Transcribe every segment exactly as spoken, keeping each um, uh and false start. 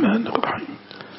الرحمن الرحيم.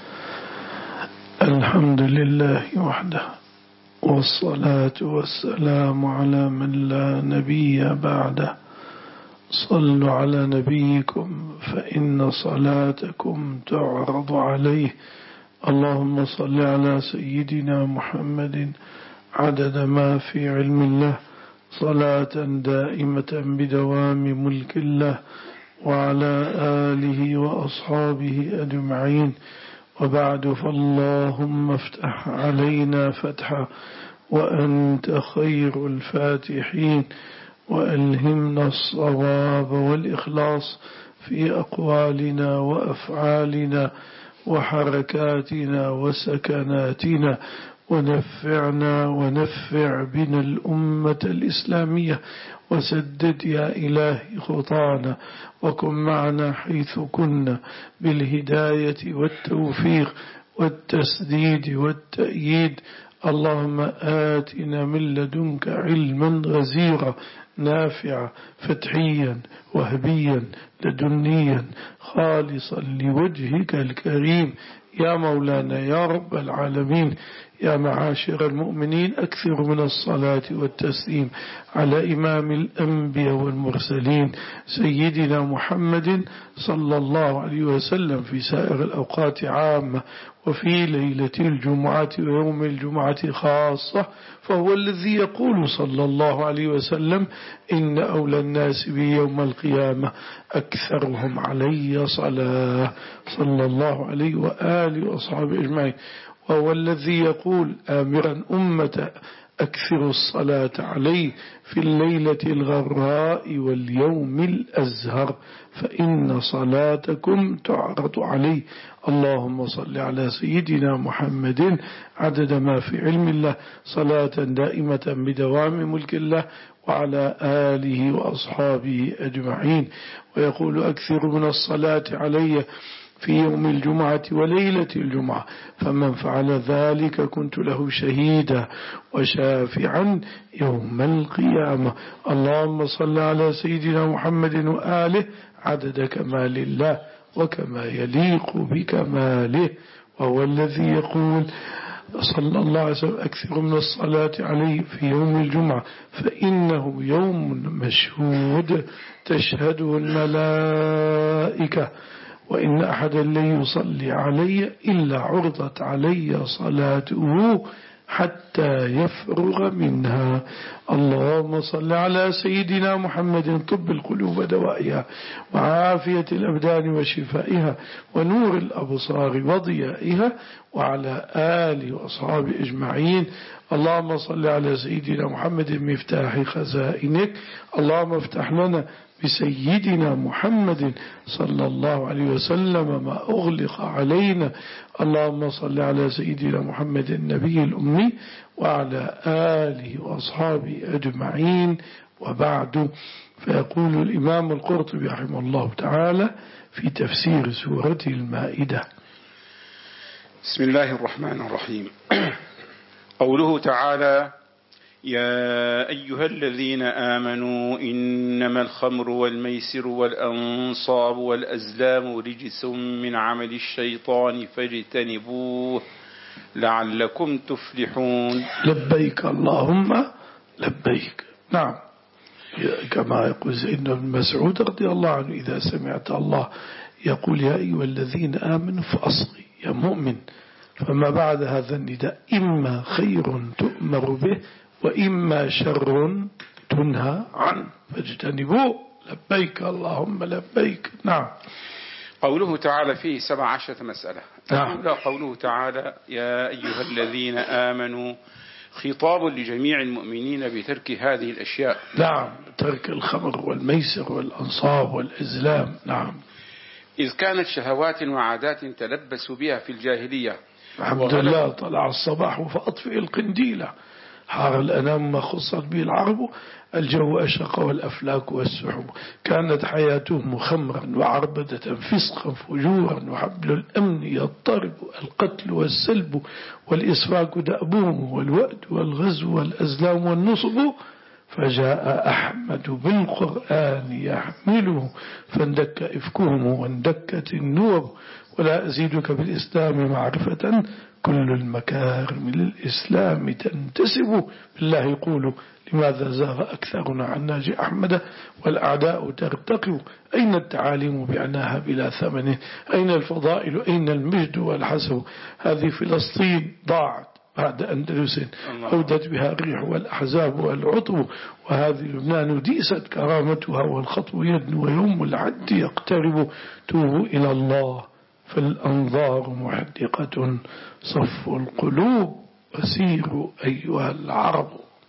الحمد لله وحده، والصلاة والسلام على من لا نبي بعده. صلوا على نبيكم فإن صلاتكم تعرض عليه. اللهم صل على سيدنا محمد عدد ما في علم الله، صلاة دائمة بدوام ملك الله، وعلى آله وأصحابه أجمعين. وبعد، فاللهم افتح علينا فتحا وأنت خير الفاتحين، وألهمنا الصواب والإخلاص في أقوالنا وأفعالنا وحركاتنا وسكناتنا، ونفعنا ونفع بنا الأمة الإسلامية، وسدد يا إلهي خطانا، وكن معنا حيث كنا بالهداية والتوفيق والتسديد والتأييد. اللهم آتنا من لدنك علما غزيرا نافعا فتحيا وهبيا لدنيا خالصا لوجهك الكريم يا مولانا يا رب العالمين. يا معاشر المؤمنين، أكثر من الصلاة والتسليم على إمام الأنبياء والمرسلين سيدنا محمد صلى الله عليه وسلم في سائر الأوقات عامة، وفي ليلة الجمعة ويوم الجمعة خاصة، فهو الذي يقول صلى الله عليه وسلم: إن أولى الناس بي يوم القيامة أكثرهم علي صلاة، صلى الله عليه وآله وأصحابه أجمعين. وهو الذي يقول آمرا أمة: أكثر الصلاة عليه في الليلة الغراء واليوم الأزهر، فإن صلاتكم تعرض عليه. اللهم صل على سيدنا محمد عدد ما في علم الله، صلاة دائمة بدوام ملك الله، وعلى آله وأصحابه أجمعين. ويقول: أكثر من الصلاة علي في يوم الجمعة وليلة الجمعة، فمن فعل ذلك كنت له شهيدا وشافعا يوم القيامة. اللهم صل على سيدنا محمد وآله عدد كمال الله وكما يليق بكماله. وهو الذي يقول صلى الله عليه وسلم: أكثر من الصلاة عليه في يوم الجمعة، فإنه يوم مشهود تشهده الملائكة، وإن أحدا لن يصلي علي إلا عرضت علي صلاته حتى يفرغ منها. اللهم صل على سيدنا محمد طب القلوب دوائها، وعافية الأبدان وشفائها، ونور الأبصار وضيائها، وعلى آله وأصحابه أجمعين. اللهم صل على سيدنا محمد مفتاح خزائنك. اللهم افتح لنا بسيدنا محمد صلى الله عليه وسلم ما أغلق علينا. اللهم صل على سيدنا محمد النبي الأمي وعلى آله وأصحابه أجمعين. وبعد، فيقول الإمام القرطبي رحمه الله تعالى في تفسير سورة المائدة: بسم الله الرحمن الرحيم. قوله تعالى: يا أيها الذين آمنوا إنما الخمر والميسر والأنصاب والأزلام رجس من عمل الشيطان فاجتنبوه لعلكم تفلحون. لبيك اللهم لبيك. نعم، كما يقول سيدنا ابن مسعود رضي الله عنه: إذا سمعت الله يقول يا أيها الذين آمنوا فأصغي يا مؤمن، فما بعد هذا النداء إما خير تؤمر به وإما شر تنهى عنه، فاجتنبوه. لبيك اللهم لبيك. نعم. قوله تعالى فيه سبع عشرة مسألة. نعم. قوله تعالى يا أيها الذين آمنوا خطاب لجميع المؤمنين بترك هذه الأشياء. نعم، ترك الخمر والميسر والأنصاب والإزلام. نعم. إذ كانت شهوات وعادات تلبسوا بها في الجاهلية. الحمد لله، طلع الصباح فأطفئ القنديلة، حار الأنام ما خصت به العرب، الجو أشرق والأفلاك والسحب. كانت حياتهم خمرا وعربدة، فسقا فجورا، وحبل الأمن يضطرب، القتل والسلب والإسفاك دأبهم، والوأد والغزو والأزلام والنصب، فجاء أحمد بالقرآن يحمله فاندك إفكهم واندكت النور ولا أزيدك بالإسلام معرفة كل المكارم للإسلام تنتسب بالله يقول لماذا زاغ أكثرنا عن ناجي أحمد والأعداء ترتقب أين التعاليم بعناها بلا ثمن أين الفضائل أين المجد والحسب هذه فلسطين ضاعت بعد أندلس أودت بها الريح والأحزاب والعطب وهذه لبنان ديست كرامتها والخطب يدنو ويوم العد يقترب توبوا إلى الله فالأنظار محدقة صف القلوب وسيروا أيها العرب.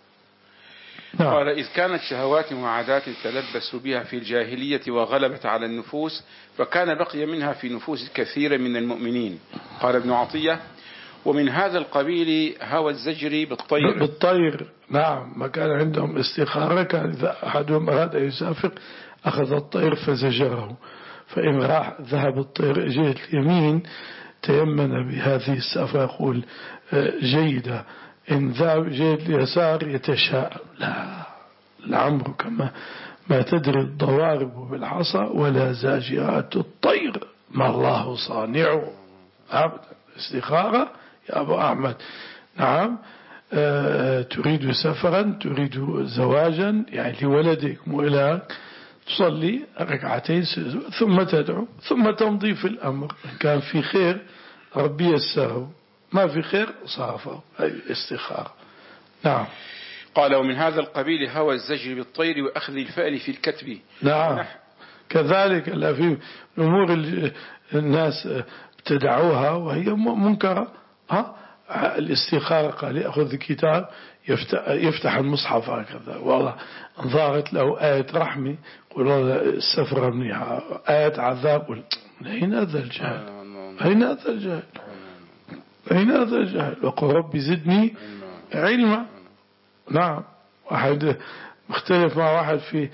نعم. قال إذ كانت شهوات وعادات تلبس بها في الجاهلية وغلبت على النفوس فكان بقي منها في نفوس كثير من المؤمنين. قال ابن عطية ومن هذا القبيل هوى الزجر بالطير بالطير نعم ما كان عندهم استخارة كان إذا أحدهم أراد أن يسافر أخذ الطير فزجره فإن راح ذهب الطير جهة اليمين تيمن بهذه السافة يقول جيدة إن ذهب جهة اليسار يتشاءم لا لعمرك ما, ما تدري الضوارب بالحصى ولا زاجرات الطير ما الله صانعه أبدا. استخارة يا أبو أحمد نعم أه تريد سفرا تريد زواجا يعني لولدك وإلى تصلي ركعتين ثم تدعو ثم تمضي في الأمر إن كان في خير ربي يسره ما في خير صافه هذه الاستخارة. نعم. قال ومن هذا القبيل هوى الزجر بالطير وأخذ الفأل في الكتب. نعم كذلك لا في أمور الناس ابتدعوها وهي منكرة ها الاستخارة قال يأخذ كتاب يفتح, يفتح المصحف هكذا والله ظهرت له آية رحمة يقول السفرة منيحة آية عذاب أين هذا الجهل أين هذا الجهل أين هذا الجهل وقل ربي زدني علما. نعم واحد مختلف مع واحد في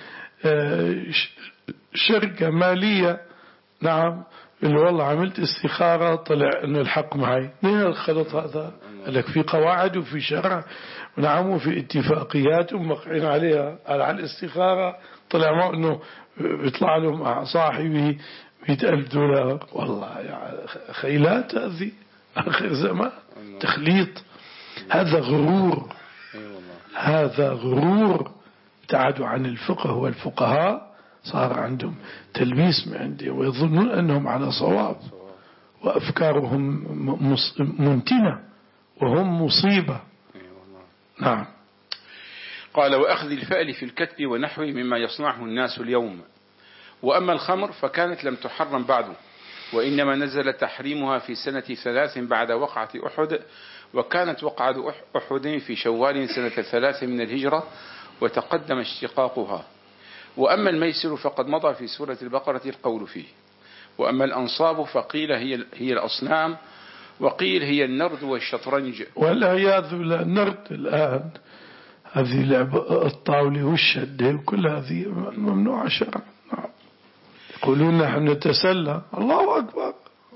شركة مالية نعم اللي والله عملت استخارة طلع انه الحق معي ليه الخلط هذا قال لك في قواعد وفي شرع ونعم وفي اتفاقيات ومقعين عليها على الاستخارة طلع معه انه بيطلع له مع صاحبه مئة ألف دولار والله يعني خيلات هذه آخر زمان تخليط هذا غرور هذا غرور ابتعدوا عن الفقه والفقهاء صار عندهم تلبيس من عندي ويظنون أنهم على صواب وأفكارهم منتنة وهم مصيبة. نعم. قال وأخذ الفأل في الكتب ونحوه مما يصنعه الناس اليوم. وأما الخمر فكانت لم تحرم بعد وإنما نزل تحريمها في سنة ثلاث بعد وقعة أحد وكانت وقعة أحد في شوال سنة ثلاث من الهجرة وتقدم اشتقاقها. وأما الميسر فقد مضى في سورة البقرة القول فيه. وأما الأنصاب فقيل هي هي الأصنام وقيل هي النرد والشطرنج والعياذ بالله. النرد الآن هذه لعبة الطاولة والشدة وكل هذه ممنوعة شرعا. يقولون نحن نتسلى الله أكبر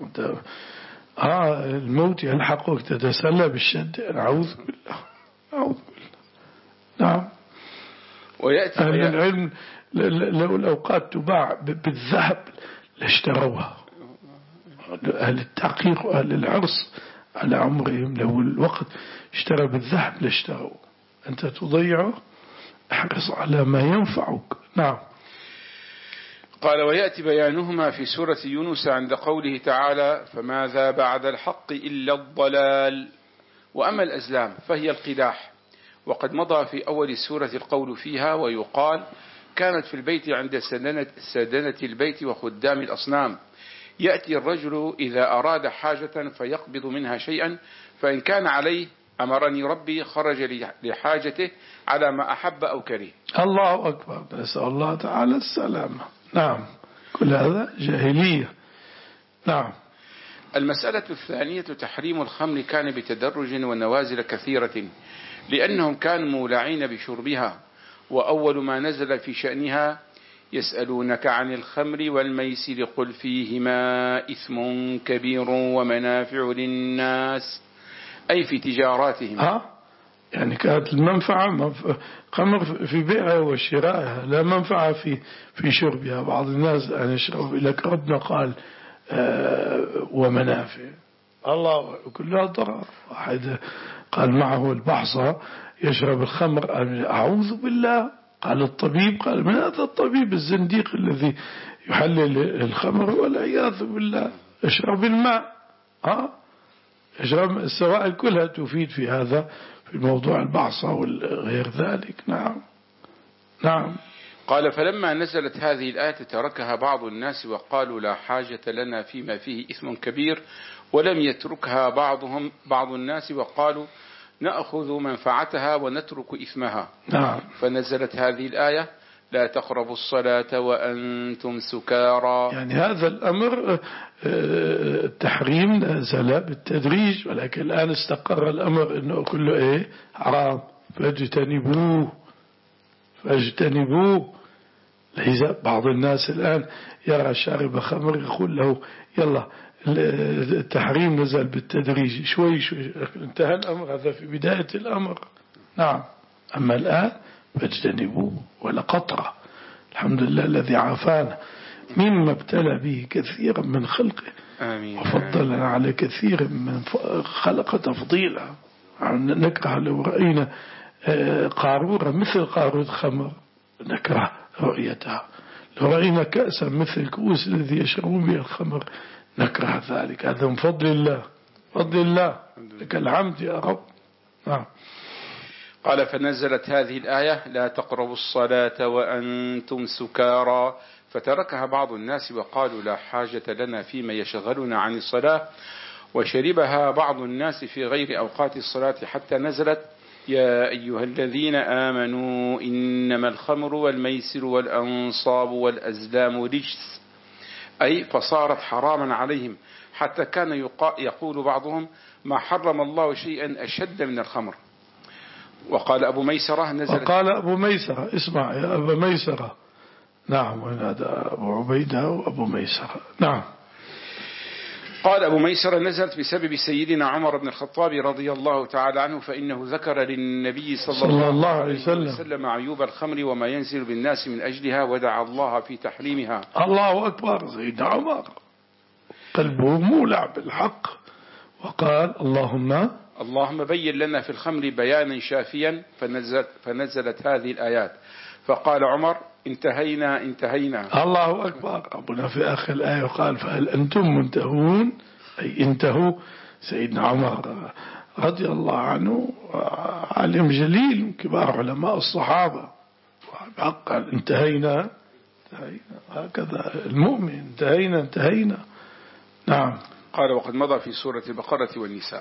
آه الموت يلحقك تتسلى بالشدة نعوذ بالله نعوذ بالله. نعم. ويأتي أهل العلم لو الأوقات تباع بالذهب لاشتروها. أهل التحقيق وأهل العرس على عمرهم لو الوقت اشترى بالذهب لاشتروا. أنت تضيعه احرص على ما ينفعك. نعم. قال ويأتي بيانهما في سورة يونس عند قوله تعالى فماذا بعد الحق إلا الضلال. وأما الأزلام فهي القداح وقد مضى في أول السورة القول فيها ويقال كانت في البيت عند سدنة, سدنة البيت وخدام الأصنام. يأتي الرجل إذا أراد حاجة فيقبض منها شيئا فإن كان عليه أمرني ربي خرج لحاجته على ما أحب أو كره. الله أكبر. نسأل الله تعالى السلامة. نعم. كل هذا جاهلية. نعم. المسألة الثانية تحريم الخمر كان بتدرج ونوازل كثيرة لأنهم كانوا مولعين بشربها. وأول ما نزل في شأنها يسألونك عن الخمر والميسر قل فيهما إثم كبير ومنافع للناس أي في تجاراتهم. ها يعني كانت المنفعة خمر في بيعها وشرائها، لا منفعة في في شربها. بعض الناس أن يشرب، لك ربنا قال آه ومنافع، الله كلها ضرر. واحد قال معه البحصة يشرب الخمر، أعوذ بالله. قال الطبيب، قال من هذا الطبيب الزنديق الذي يحلل الخمر؟ والعياذ بالله. اشرب الماء، ها اشرب السوائل كلها تفيد في هذا، في موضوع البعصة وغير ذلك. نعم نعم. قال فلما نزلت هذه الآية تركها بعض الناس وقالوا لا حاجة لنا فيما فيه إثم كبير، ولم يتركها بعضهم بعض الناس وقالوا نأخذ منفعتها ونترك إثمها. نعم. فنزلت هذه الآية لا تقربوا الصلاة وأنتم سكارى. يعني هذا الأمر التحريم نزل بالتدريج، ولكن الآن استقر الأمر أنه كله إيه حرام، فاجتنبوه فاجتنبوه. ليس بعض الناس الآن يرى شارب خمر يقول له يلا التحريم نزل بالتدريج شوي شوي، انتهى الأمر، هذا في بداية الأمر. نعم. أما الآن فاجتنبوه ولا قطرة. الحمد لله الذي عافانا مما ابتلى به كثيرا من خلقه. آمين. وفضلنا على كثير من خلق تفضيلا. نكره لو رأينا قارورة مثل قارورة خمر نكره رؤيتها، لو رأينا كأسا مثل الكؤوس الذي يشربون به الخمر نكره ذلك. هذا من فضل الله، فضل الله، لك الحمد يا رب. نعم. قال فنزلت هذه الآية لا تقربوا الصلاة وأنتم سكارى، فتركها بعض الناس وقالوا لا حاجة لنا فيما يشغلنا عن الصلاة، وشربها بعض الناس في غير أوقات الصلاة حتى نزلت يا أيها الذين آمنوا إنما الخمر والميسر والأنصاب والأزلام رجس، أي فصارت حراما عليهم، حتى كان يقول بعضهم ما حرم الله شيئا أشد من الخمر. وقال أبو ميسرة نزلت وقال أبو ميسرة، اسمع يا أبو ميسرة. نعم. وهذا أبو عبيدة وأبو ميسرة. نعم. قال أبو ميسرة نزلت بسبب سيدنا عمر بن الخطاب رضي الله تعالى عنه، فإنه ذكر للنبي صلى, صلى الله عليه وسلم, وسلم عيوب الخمر وما ينزل بالناس من أجلها، ودعا الله في تحريمها. الله أكبر. سيدنا عمر قلبه مولع بالحق، وقال اللهم اللهم بين لنا في الخمر بيانا شافيا، فنزلت, فنزلت هذه الآيات، فقال عمر انتهينا انتهينا. الله أكبر. ربنا في آخر الآية قال فهل أنتم منتهون، أي انتهوا. سيدنا عمر رضي الله عنه عالم جليل من كبار علماء الصحابة، قال انتهينا انتهينا، هكذا المؤمن انتهينا انتهينا. نعم. قال وقد مضى في سورة البقرة والنساء.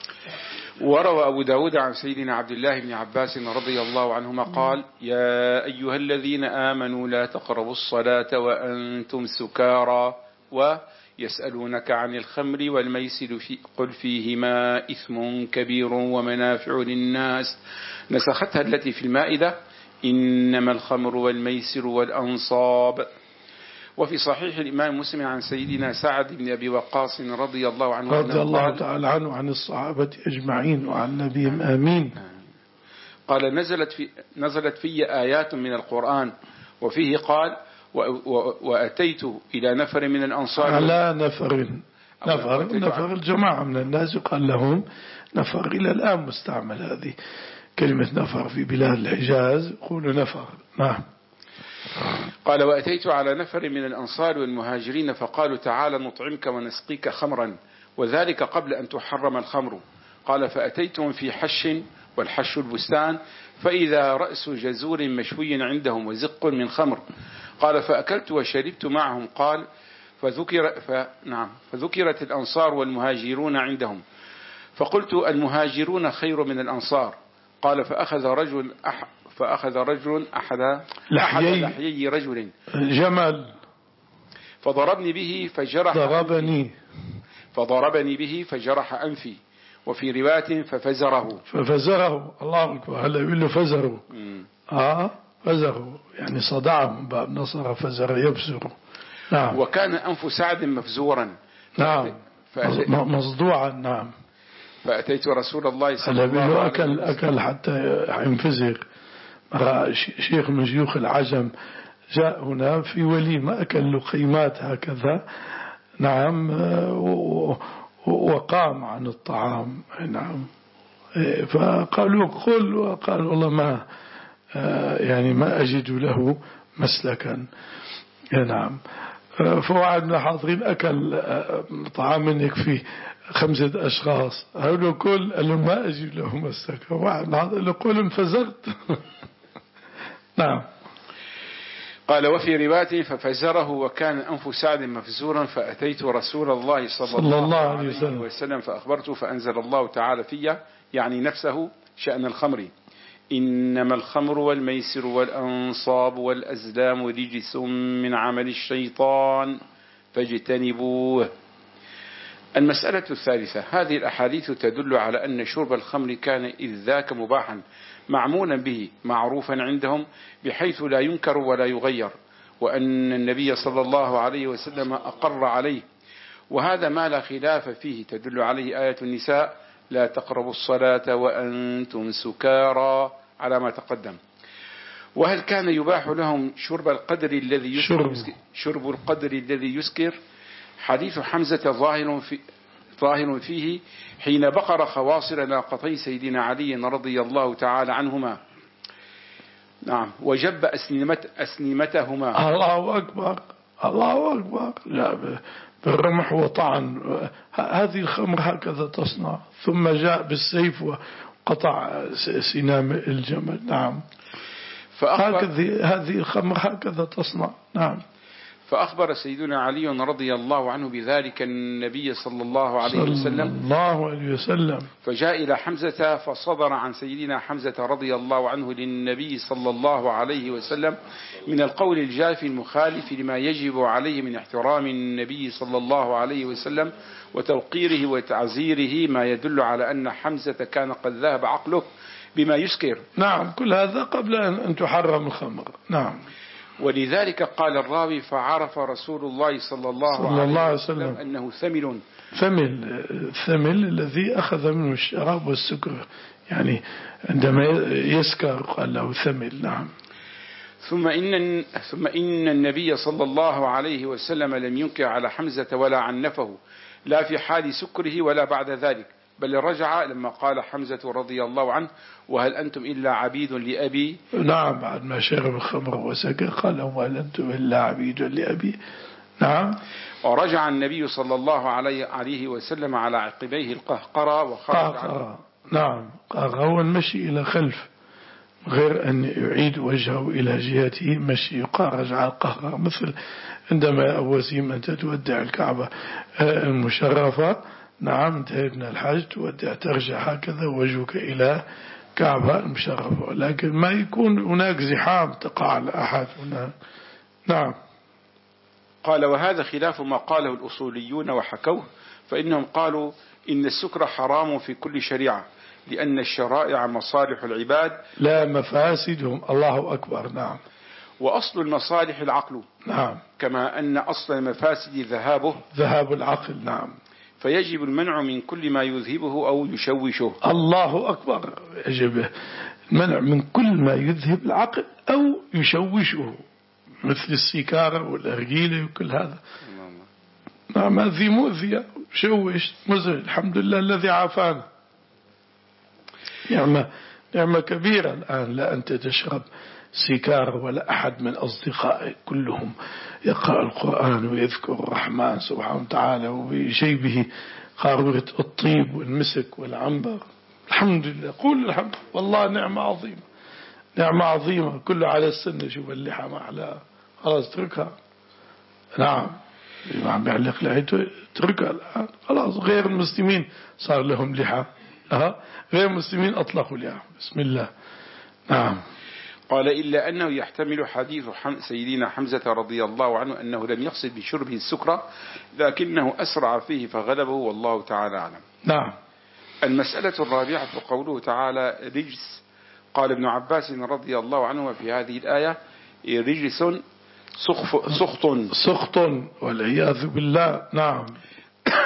وروى أبو داود عن سيدنا عبد الله بن عباس رضي الله عنهما قال يا أيها الذين آمنوا لا تقربوا الصلاة وأنتم سكارى ويسألونك عن الخمر والميسر في قل فيهما إثم كبير ومنافع للناس، نسختها التي في المائدة إنما الخمر والميسر والأنصاب. وفي صحيح الإمام مسلم عن سيدنا سعد بن أبي وقاص رضي الله عنه رضي الله تعالى عنه وعن الصحابة أجمعين وعن نبيهم آمين. قال نزلت في نزلت في آيات من القرآن وفيه قال وأتيت إلى نفر من الأنصار، على نفر نفر نفر الجماعة من الناس يقال لهم نفر، إلى الآن مستعمل هذه كلمة نفر في بلاد الحجاز، يقولوا نفر. نعم. قال وأتيت على نفر من الأنصار والمهاجرين فقالوا تعالى نطعمك ونسقيك خمرا، وذلك قبل أن تحرم الخمر. قال فأتيتهم في حش، والحش البستان، فإذا رأس جزور مشوي عندهم وزق من خمر. قال فأكلت وشربت معهم. قال فذكر فنعم فذكرت الأنصار والمهاجرون عندهم، فقلت المهاجرون خير من الأنصار. قال فأخذ رجل أح فأخذ رجل أحد لحيي, لحيي رجل جمل فضربني به فجرح ضربني فضربني به فجرح أنفي، وفي رواية ففزره ففزره. الله أكبر. هلا يقول له فزره. آه فزره يعني صدعه من باب نصر، فزر يبزر. نعم. وكان أنف سعد مفزورا. نعم مصدوعا. نعم. فأتيت رسول الله صلى الله عليه عليه وسلم أكل, أكل حتى ينفزر. شيخ من شيوخ العجم جاء هنا في وليمة أكل لقيمات هكذا، نعم، وقام عن الطعام، نعم. فقالوا قل، وقال والله ما يعني ما أجد له مسلكا، نعم. فوعدنا حاضرين أكل طعام يكفي خمسة أشخاص، هؤلاء كل قالوا ما أجد له مسلكا، وعدنا حاضرين يقول انفزرت. نعم. قال وفي رواية ففزره وكان أنف سعد مفزورا، فأتيت رسول الله صلى, صلى الله عليه وسلم, وسلم فأخبرته فأنزل الله تعالى فيه يعني نفسه شأن الخمر: إنما الخمر والميسر والأنصاب والأزلام رجس من عمل الشيطان فاجتنبوه. المسألة الثالثة: هذه الأحاديث تدل على أن شرب الخمر كان إذ ذاك مباحا معمولا به معروفا عندهم بحيث لا ينكر ولا يغير، وأن النبي صلى الله عليه وسلم أقر عليه، وهذا ما لا خلاف فيه. تدل عليه آية النساء: لا تقربوا الصلاة وأنتم سكارى، على ما تقدم. وهل كان يباح لهم شرب القدر الذي يسكر؟ شرب القدر الذي يسكر. حديث حمزة ظاهر في ظاهر فيه حين بقر خواصر ناقتي سيدنا علي رضي الله تعالى عنهما، نعم، وجب أسنمت أسنمتهما. الله أكبر، الله أكبر. لا بالرمح وطعن، هذه الخمر هكذا تصنع، ثم جاء بالسيف وقطع سنام الجمل، نعم. هكذا هذه الخمر هكذا تصنع، نعم. فأخبر سيدنا علي رضي الله عنه بذلك النبي صلى الله عليه وسلم صلى الله عليه وسلم، فجاء إلى حمزة فصدر عن سيدنا حمزة رضي الله عنه للنبي صلى الله عليه وسلم من القول الجاف المخالف لما يجب عليه من احترام النبي صلى الله عليه وسلم وتوقيره وتعزيره، ما يدل على أن حمزة كان قد ذهب عقله بما يسكر. نعم، كل هذا قبل أن تحرم الخمر، نعم. ولذلك قال الراوي: فعرف رسول الله صلى الله, صلى الله عليه وسلم, وسلم أنه ثمل. ثمل، الثمل الذي أخذ منه الشراب والسكر، يعني عندما يسكر قال له ثمل، نعم. ثم إن, ثم إن النبي صلى الله عليه وسلم لم ينكر على حمزة ولا عنفه، لا في حال سكره ولا بعد ذلك، بل رجع لما قال حمزة رضي الله عنه: وهل أنتم إلا عبيد لأبي؟ نعم، بعد ما شرب الخمر وسكر قال: وهل أنتم إلا عبيد لأبي؟ نعم. ورجع النبي صلى الله عليه وسلم على عقبيه القهقرة وخرج عنه. نعم، قهقرة المشي إلى خلف غير أن يعيد وجهه إلى جهته، مشي يقارج على القهقرة، مثل عندما وسيم أنت تودع الكعبة المشرفة، نعم، انتهيت من الحج تودع ترجع هكذا وجهك إلى كعبة المشرفة، لكن ما يكون هناك زحام تقع على أحد هناك، نعم. قال: وهذا خلاف ما قاله الأصوليون وحكوه، فإنهم قالوا إن السكر حرام في كل شريعة، لأن الشرائع مصالح العباد لا مفاسدهم، الله أكبر، نعم. وأصل المصالح العقل، نعم، كما أن أصل المفاسد ذهابه ذهاب العقل، نعم. فيجب المنع من كل ما يذهبه أو يشوشه. الله أكبر، يجب المنع من كل ما يذهب العقل أو يشوشه، مثل السيكارة والأرجيلة وكل هذا، نعم. هذه مؤذية، شوش مزعج. الحمد لله الذي عافانا، نعمة نعمة كبيرة الآن لا أنت تشرب سيكار ولا أحد من أصدقائك كلهم يقرأ القرآن ويذكر الرحمن سبحانه وتعالى، وبجيبه قارورة الطيب والمسك والعنبر. الحمد لله، قول الحمد، والله نعمة عظيمة، نعمة عظيمة. كله على السنة، شوف اللحى ما على، خلاص اتركها، نعم. اللي ما عم بيعلق لحيته اتركها الآن، خلاص. غير المسلمين صار لهم لحى، أه؟ غير المسلمين أطلقوا لحى، بسم الله، نعم. قال: إلا أنه يحتمل حديث سيدنا حمزة رضي الله عنه أنه لم يقصد بشربه السكرة، لكنه أسرع فيه فغلبه، والله تعالى أعلم. نعم. المسألة الرابعة قوله تعالى: رجس. قال ابن عباس رضي الله عنه في هذه الآية: رجس سخط سخط والعياذ بالله، نعم.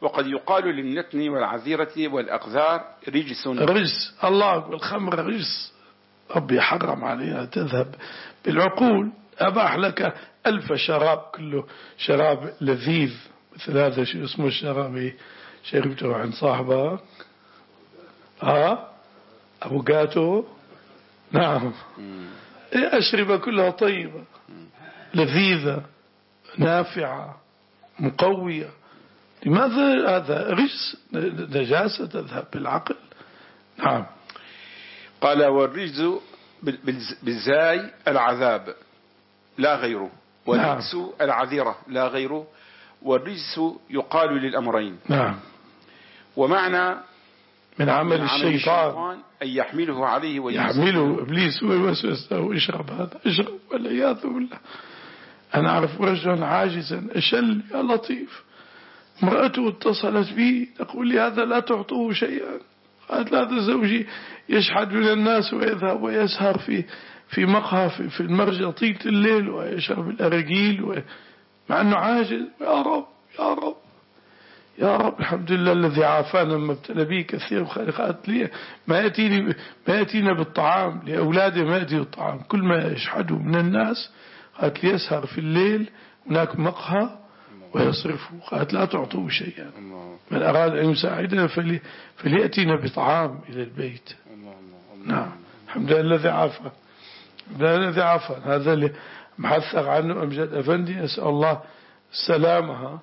وقد يقال للنتن والعذيرة والأقذار رجس. رجس، الله والخمر رجس، ربي حرم عليها تذهب بالعقول. أباح لك ألف شراب كله شراب لذيذ، مثل هذا شو اسمه الشراب شربته عند صاحبك ها أبو قاتو. نعم، أشربة كلها طيبة لذيذة نافعة مقوية. لماذا هذا رجس نجاسة تذهب بالعقل؟ نعم. قال والرجز بالزاي العذاب لا غيره، والرجس نعم. العذيرة لا غيره، والرجس يقال للأمرين. نعم. ومعنى من عمل, من عمل الشيطان, الشيطان أن يحمله عليه يحمله إبليس ويوسوس له اشرب هذا اشرب، والعياذ بالله. أنا أعرف رجلا عاجزا أشل يا لطيف، امرأته اتصلت بي تقول لي هذا لا تعطوه شيئا. قالت هذا زوجي يشحد من الناس ويذهب ويسهر في في مقهى في, في المرجع طيلة الليل ويشرب الأرجيل مع أنه عاجز. يا رب يا رب يا رب الحمد لله الذي عافانا مما ابتلى به كثير. قالت لي ما يأتيني ما يأتينا بالطعام لأولاده، ما يأتي الطعام، كل ما يشحده من الناس. قالت لي يسهر في الليل هناك مقهى ويصرفه. قالت لا تعطوه شيئا، من أراد أن يساعدنا فلي فليأتينا بطعام إلى البيت. نعم الحمد لله الذي عافى، الذي عافى. هذا اللي محثق عنه أمجد أفندي، أسأل الله سلامها.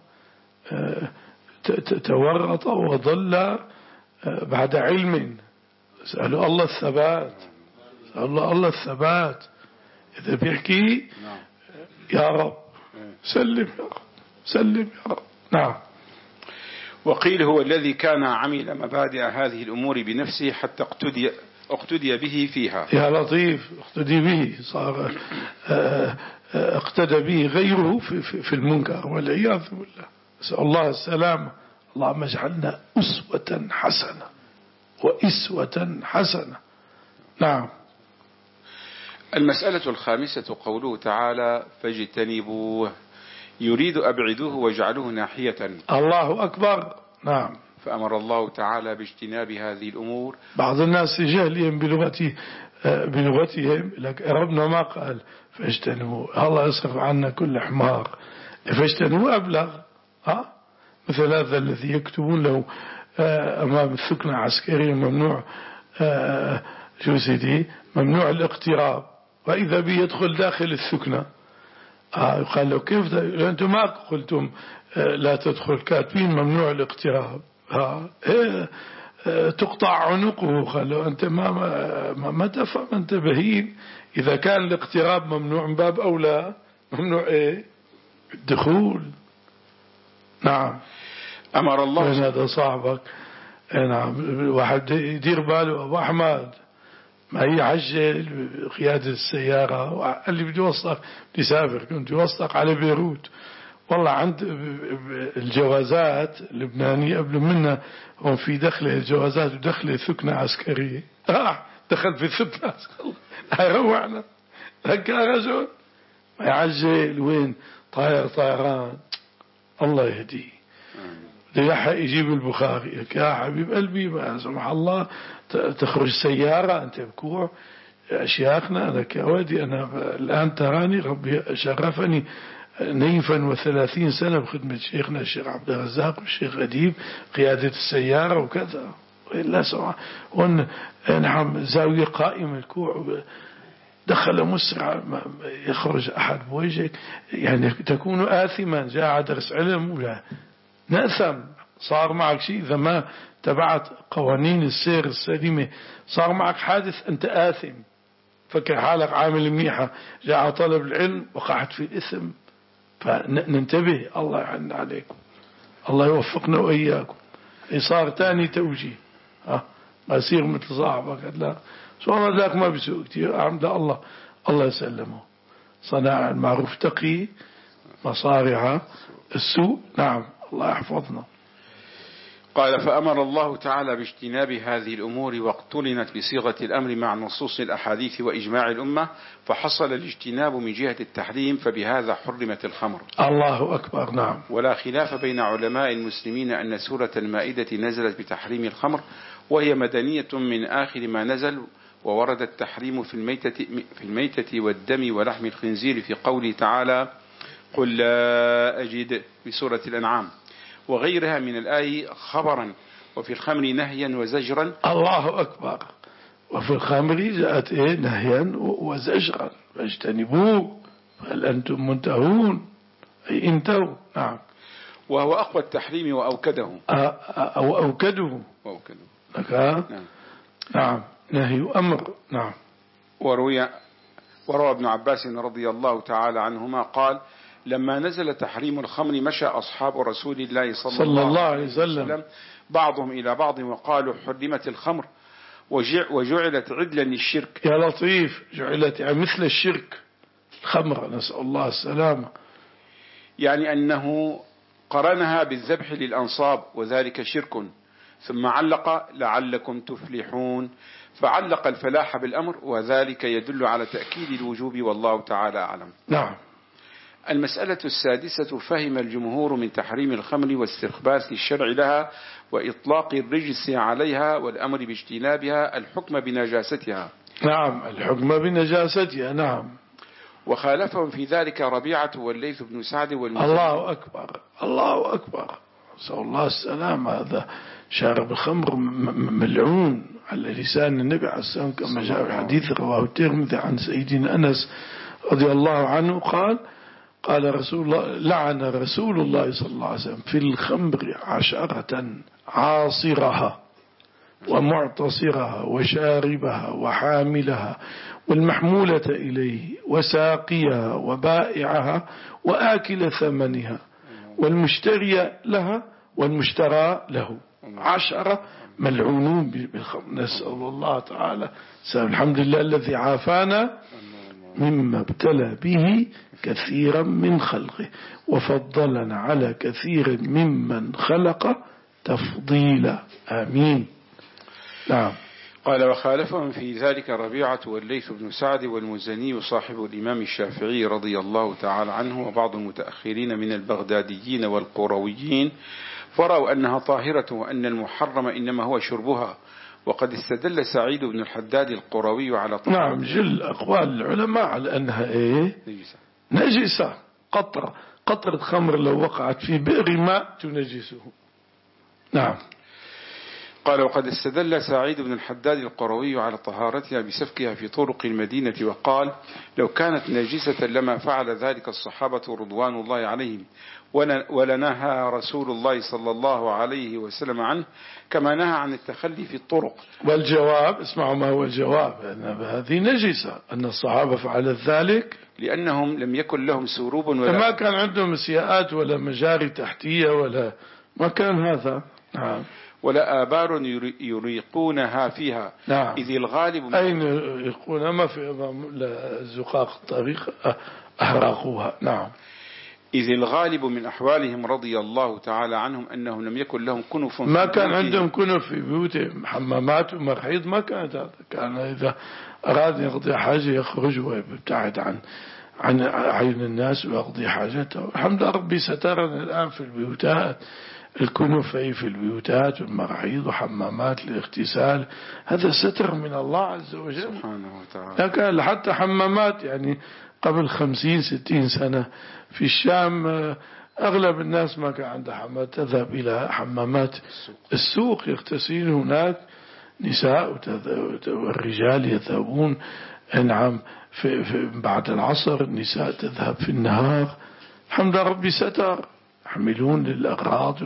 تورط وضل بعد علم، أسأل الله الثبات، أسأل الله الله الثبات. إذا بيحكي يا رب سلم يا رب سلم يا رب. نعم. وقيل هو الذي كان عمل مبادئ هذه الأمور بنفسه حتى اقتدي اقتدي به فيها. يا لطيف، اقتدي به، صار اقتدى به غيره في, في, في المنكر والعياذ بالله. نسأل الله السلامة. اللهم اجعلنا أسوة حسنة وإسوة حسنة. نعم. المسألة الخامسة قوله تعالى فاجتنبوه، يريد أبعدوه واجعلوه ناحية. الله أكبر. نعم. فأمر الله تعالى باجتناب هذه الأمور. بعض الناس جاهلين بلغتي بلغتهم لك ربنا ما قال فاجتنبوه، الله يصرف عنا كل حمار. فاجتنبوه أبلغ. ها مثل هذا الذي يكتبون له أمام الثكنة عسكرية ممنوع شو سيدي ممنوع الاقتراب، وإذا بي يدخل داخل الثكنة. آه قال له كيف أنتم ما قلتم لا تدخل، كاتبين ممنوع الاقتراب. آه إيه تقطع عنقه. قال له أنت ما ما, ما تفهم، أنت بهين. إذا كان الاقتراب ممنوع من باب أولى ممنوع إيه الدخول. نعم. أمر الله. هذا صاحبك. نعم. واحد يدير باله أبو أحمد ما هي عجل قيادة السيارة اللي بده يوصل يسافر، كنت يوصل على بيروت. والله عند الجوازات اللبنانية قبل منا هم في دخله الجوازات ودخله ثكنة عسكرية. آه دخل في ثكنة عسكرية هيروعنا. لك يا رجل ما يعجل وين طاير طيران. الله يهديه. يلحق يجيب البخاري. يا حبيب قلبي ما سمح الله تخرج سيارة أنت بكوع أشياخنا. لك يا ودي أنا الآن تراني ربي شرفني نيفا وثلاثين سنة بخدمة شيخنا الشيخ عبد الرزاق والشيخ أديب قيادة السيارة وكذا. وإلا سمع وأن نعم زاوية قائمة الكوع دخل مسرع يخرج أحد بوجهك يعني تكون آثما جاء درس علم ولا نأثم. صار معك شيء إذا ما تبعت قوانين السير السليمة صار معك حادث أنت آثم. فكر حالك عامل منيحة جاء طلب العلم وقعت في الإثم. فننتبه. الله يعن عليكم، الله يوفقنا وإياكم. صار تاني توجيه ها ما يصير مثل صاحبك. لا سؤال ذاك ما بيسوء كتير عمد الله الله يسلمه. صناع المعروف تقي مصارع السوء. نعم الله يحفظنا. قال فأمر الله تعالى باجتناب هذه الأمور واقترنت بصيغة الأمر مع نصوص الأحاديث وإجماع الأمة فحصل الاجتناب من جهة التحريم فبهذا حرمت الخمر. الله أكبر. نعم. ولا خلاف بين علماء المسلمين أن سورة المائدة نزلت بتحريم الخمر وهي مدنية من آخر ما نزل، وورد التحريم في الميتة, في الميتة والدم ولحم الخنزير في قوله تعالى قل لا أجد في سورة الأنعام وغيرها من الآية خبرا، وفي الخمر نهيا وزجرا. الله أكبر. وفي الخمر جاءت إيه نهيا وزجرا فاجتنبوه هل أنتم منتهون أي انتهوا. نعم. وهو أقوى التحريم وأوكده أو أوكده وأوكده. نعم. نعم. نهي أمر. نعم. وروي وروى ابن عباس رضي الله تعالى عنهما قال لما نزل تحريم الخمر مشى أصحاب رسول الله صلى, صلى الله عليه وسلم بعضهم إلى بعض وقالوا حرمت الخمر وجعلت عدلا للشرك. يا لطيف. جعلت يعني مثل الشرك الخمر نسأل الله السلامة. يعني أنه قرنها بالذبح للأنصاب وذلك شرك، ثم علق لعلكم تفلحون فعلق الفلاح بالأمر وذلك يدل على تأكيد الوجوب والله تعالى أعلم. نعم. المسألة السادسة فهم الجمهور من تحريم الخمر واستخباث الشرع لها وإطلاق الرجس عليها والأمر باجتنابها الحكم بنجاستها. نعم. الحكم بنجاستها. نعم. وخالفهم في ذلك ربيعة والليث بن سعد والمزني. الله أكبر. الله أكبر. نسأل الله السلام. هذا شارب الخمر ملعون على لسان النبي عليه الصلاة والسلام كما جاء في حديث رواه الترمذي عن سيدنا أنس رضي الله عنه قال قال رسول الله لعن رسول الله صلى الله عليه وسلم في الخمر عشرة عاصرها ومعتصرها وشاربها وحاملها والمحمولة إليه وساقيها وبائعها وآكل ثمنها والمشتري لها والمشترى له. عشرة ملعونون بالخمر. نسأل الله تعالى الحمد لله الذي عافانا مما ابتلى به كثيرا من خلقه وفضلنا على كثير ممن خلق تفضيلا. آمين. نعم. قال وخالفهم في ذلك ربيعة والليث بن سعد والمزني صاحب الإمام الشافعي رضي الله تعالى عنه وبعض المتأخرين من البغداديين والقرويين فرأوا أنها طاهرة وأن المحرم إنما هو شربها. وقد استدل سعيد بن الحداد القروي على طهارة. نعم. جل أقوال العلماء على أنها إيه نجسة. نجسة. قطرة قطرة خمر لو وقعت في بئر ماء تنجسه. نعم. قال وقد استدل سعيد بن الحداد القروي على طهارتها بسفكها في طرق المدينة وقال لو كانت نجسة لما فعل ذلك الصحابة رضوان الله عليهم ولنهى رسول الله صلى الله عليه وسلم عنه كما نهى عن التخلي في الطرق. والجواب اسمعوا ما هو الجواب أن هذه نجسة أن الصحابة فعلت ذلك لأنهم لم يكن لهم سروب ولا ما كان عندهم سياءات ولا مجاري تحتية ولا ما كان هذا. نعم. ولا آبار يريقونها فيها. نعم. إذ الغالب أين يريقونها ما في زقاق الطريق أحرقوها. نعم. إذ الغالب من أحوالهم رضي الله تعالى عنهم أنهم لم يكن لهم كنف ما كان عندهم كنف في بيوتهم حمامات ومرحيض ما كانت هذا. كان إذا أراد يقضي حاجة يخرج ويبتعد عن عن عين الناس ويقضي حاجته. الحمد لله ربي سترنا الآن في البيوتات الكنف في البيوتات والمراحيض وحمامات للاغتسال. هذا ستر من الله عز وجل سبحانه وتعالى. لكن حتى حمامات يعني قبل خمسين ستين سنة في الشام أغلب الناس ما كان عنده حمامات تذهب إلى حمامات السوق يغتسلون هناك نساء والرجال يذهبون. نعم. في, في بعد العصر النساء تذهب في النهار. الحمد لله ربي ستر. يحملون للأغراض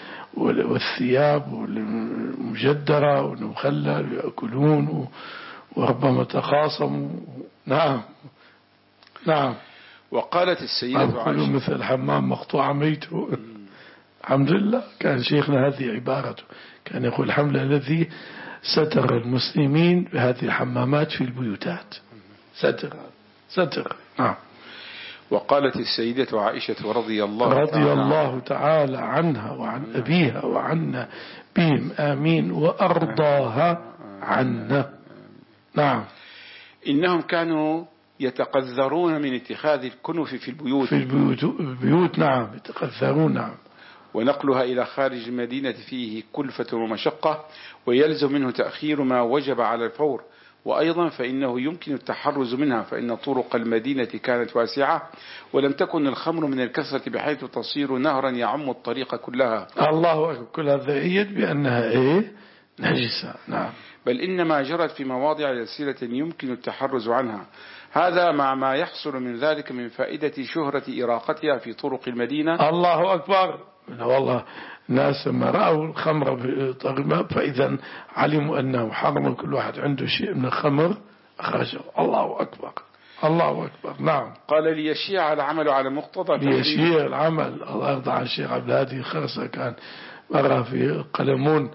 والثياب والمجدرة والمخلل ويأكلون وربما تخاصموا. نعم. نعم. وقالت السيدة عائشة مثل حمام مقطوع ميته. الحمد لله كان شيخنا هذه عبارته كان يقول الحمد لله الذي ستر المسلمين بهذه الحمامات في البيوتات. ستر ستر. نعم. وقالت السيدة عائشة رضي الله رضي تعالى الله تعالى عنها وعن أبيها وعنا بهم آمين وأرضاها عنا. نعم. إنهم كانوا يتقذرون من اتخاذ الكنف في البيوت في البيوت, البيوت نعم يتقذرون. نعم. ونقلها إلى خارج المدينة فيه كلفة ومشقة، ويلزم منه تأخير ما وجب على الفور. وأيضا فإنه يمكن التحرز منها، فإن طرق المدينة كانت واسعة، ولم تكن الخمر من الكثرة بحيث تصير نهرا يعم الطريق كلها. الله أكبر. كل هذا يؤيد بأنها إيه؟ نجسة. نعم. بل إنما جرت في مواضع يسيرة يمكن التحرز عنها، هذا مع ما يحصل من ذلك من فائدة شهرة إراقتها في طرق المدينة. الله أكبر. والله الناس لما رأوا الخمر بطريقة فإذا علموا أنه حرم، كل واحد عنده شيء من الخمر أخرجه. الله أكبر. الله أكبر. نعم. قال ليشيع العمل على مقتضى ليشيع العمل. الله يرضى عن الشيخ عبد الهادي خرسة، كان مرة في قلمون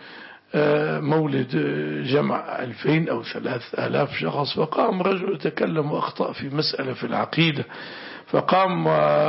مولد جمع ألفين أو ثلاث آلاف شخص، فقام رجل يتكلم وأخطأ في مسألة في العقيدة، فقام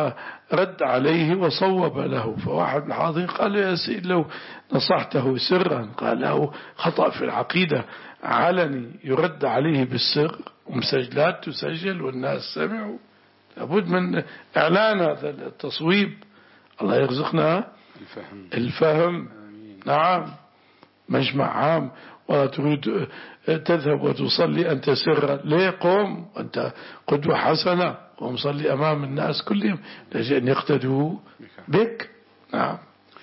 رد عليه وصوب له. فواحد من الحاضرين قال يا سيد لو نصحته سرا، قال له خطأ في العقيدة علني يرد عليه بالسر، ومسجلات تسجل والناس سمعوا. لابد من إعلان هذا التصويب. الله يرزقنا الفهم, الفهم. نعم. مجمع عام ولا تريد تذهب وتصلي أنت سرا، ليه؟ قوم أنت قدوة حسنة ومصلي أمام الناس كلهم لجأ أن يقتدوا بك. نعم.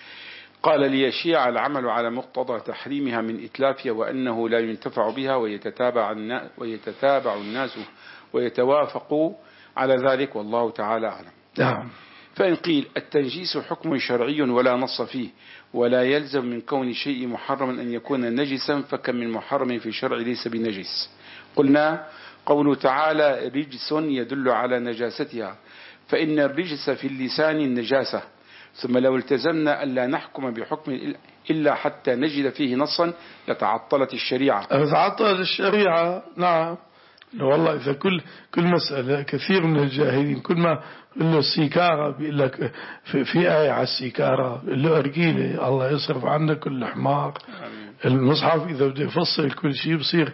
قال ليشيع العمل على مقتضى تحريمها من إتلافها، وأنه لا ينتفع بها، ويتتابع الناس, ويتتابع الناس ويتوافقوا على ذلك، والله تعالى أعلم. نعم. فإن قيل التنجيس حكم شرعي ولا نص فيه، ولا يلزم من كون شيء محرما أن يكون نجسا، فكم من محرم في الشرع ليس بنجس. قلنا قوله تعالى رجس يدل على نجاستها، فإن الرجس في اللسان النجاسة، ثم لو التزمنا ألا نحكم بحكم إلا حتى نجد فيه نصا لتعطلت الشريعة. تعطلت الشريعة. نعم. والله إذا كل كل مسألة كثير من الجاهلين كل ما له السيكارة بيقول لك في, في آية على السيكارة، له أرجيلة الله يصرف عنك كل حمار. المصحف إذا بده يفصل كل شيء بصير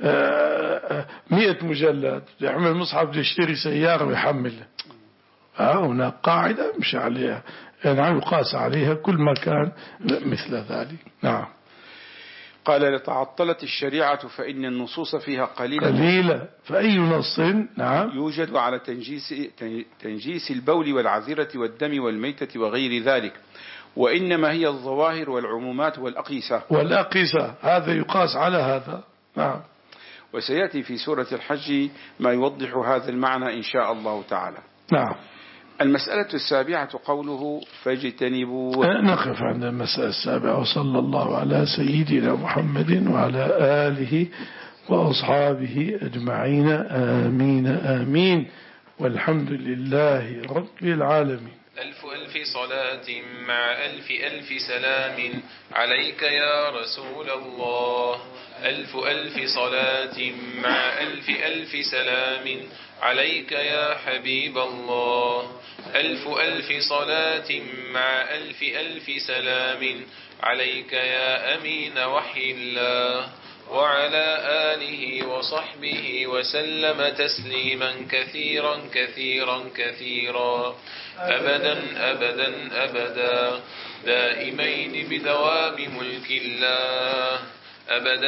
مئة مجلد، يعمل مصحف بده يشتري سيارة ويحمل. آه هناك قاعدة مش عليها، يعني يقاس عليها كل ما كان مثل ذلك. نعم. قال لتعطلت الشريعة فإن النصوص فيها قليلة قليلة، فأي نص نعم يوجد على تنجيس, تنجيس البول والعذرة والدم والميتة وغير ذلك، وإنما هي الظواهر والعمومات والأقيسة. والأقيسة هذا يقاس على هذا. نعم. وسيأتي في سورة الحج ما يوضح هذا المعنى إن شاء الله تعالى. نعم. المسألة السابعة قوله فاجتنبوا. نقف عند المسألة السابعة، وصلى الله على سيدنا محمد وعلى آله وأصحابه أجمعين. آمين آمين. والحمد لله رب العالمين. ألف ألف صلاة مع ألف ألف سلام عليك يا رسول الله. ألف ألف صلاة مع ألف ألف سلام عليك يا حبيب الله. ألف ألف صلاة مع ألف ألف سلام عليك يا أمين وحي الله، وعلى آله وصحبه وسلم تسليما كثيرا كثيرا كثيرا أبدا أبدا أبدا دائمين بدوام ملك الله أبد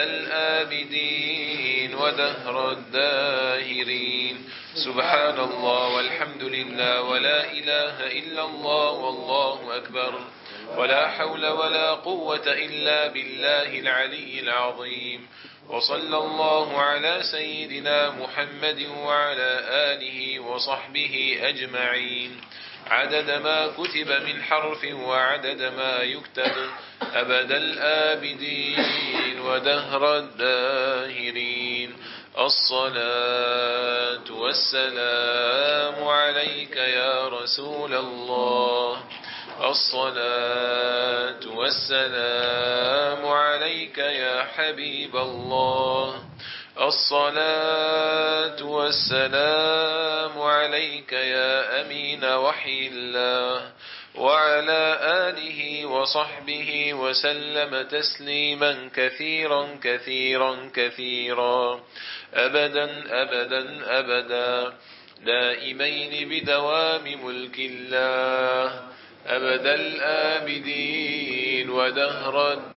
الآبدين ودهر الداهرين. سبحان الله والحمد لله ولا إله إلا الله والله أكبر، ولا حول ولا قوة إلا بالله العلي العظيم. وصلى الله على سيدنا محمد وعلى آله وصحبه أجمعين عدد ما كتب من حرف وعدد ما يكتب أبد الآبدين ودهر الداهرين. الصلاة والسلام عليك يا رسول الله. الصلاة والسلام عليك يا حبيب الله. الصلاة والسلام عليك يا أمين وحي الله وعلى آله وصحبه وسلم تسليما كثيرا كثيرا كثيرا أبدا أبدا أبدا دائمين بدوام ملك الله أبد الآبدين ودهرا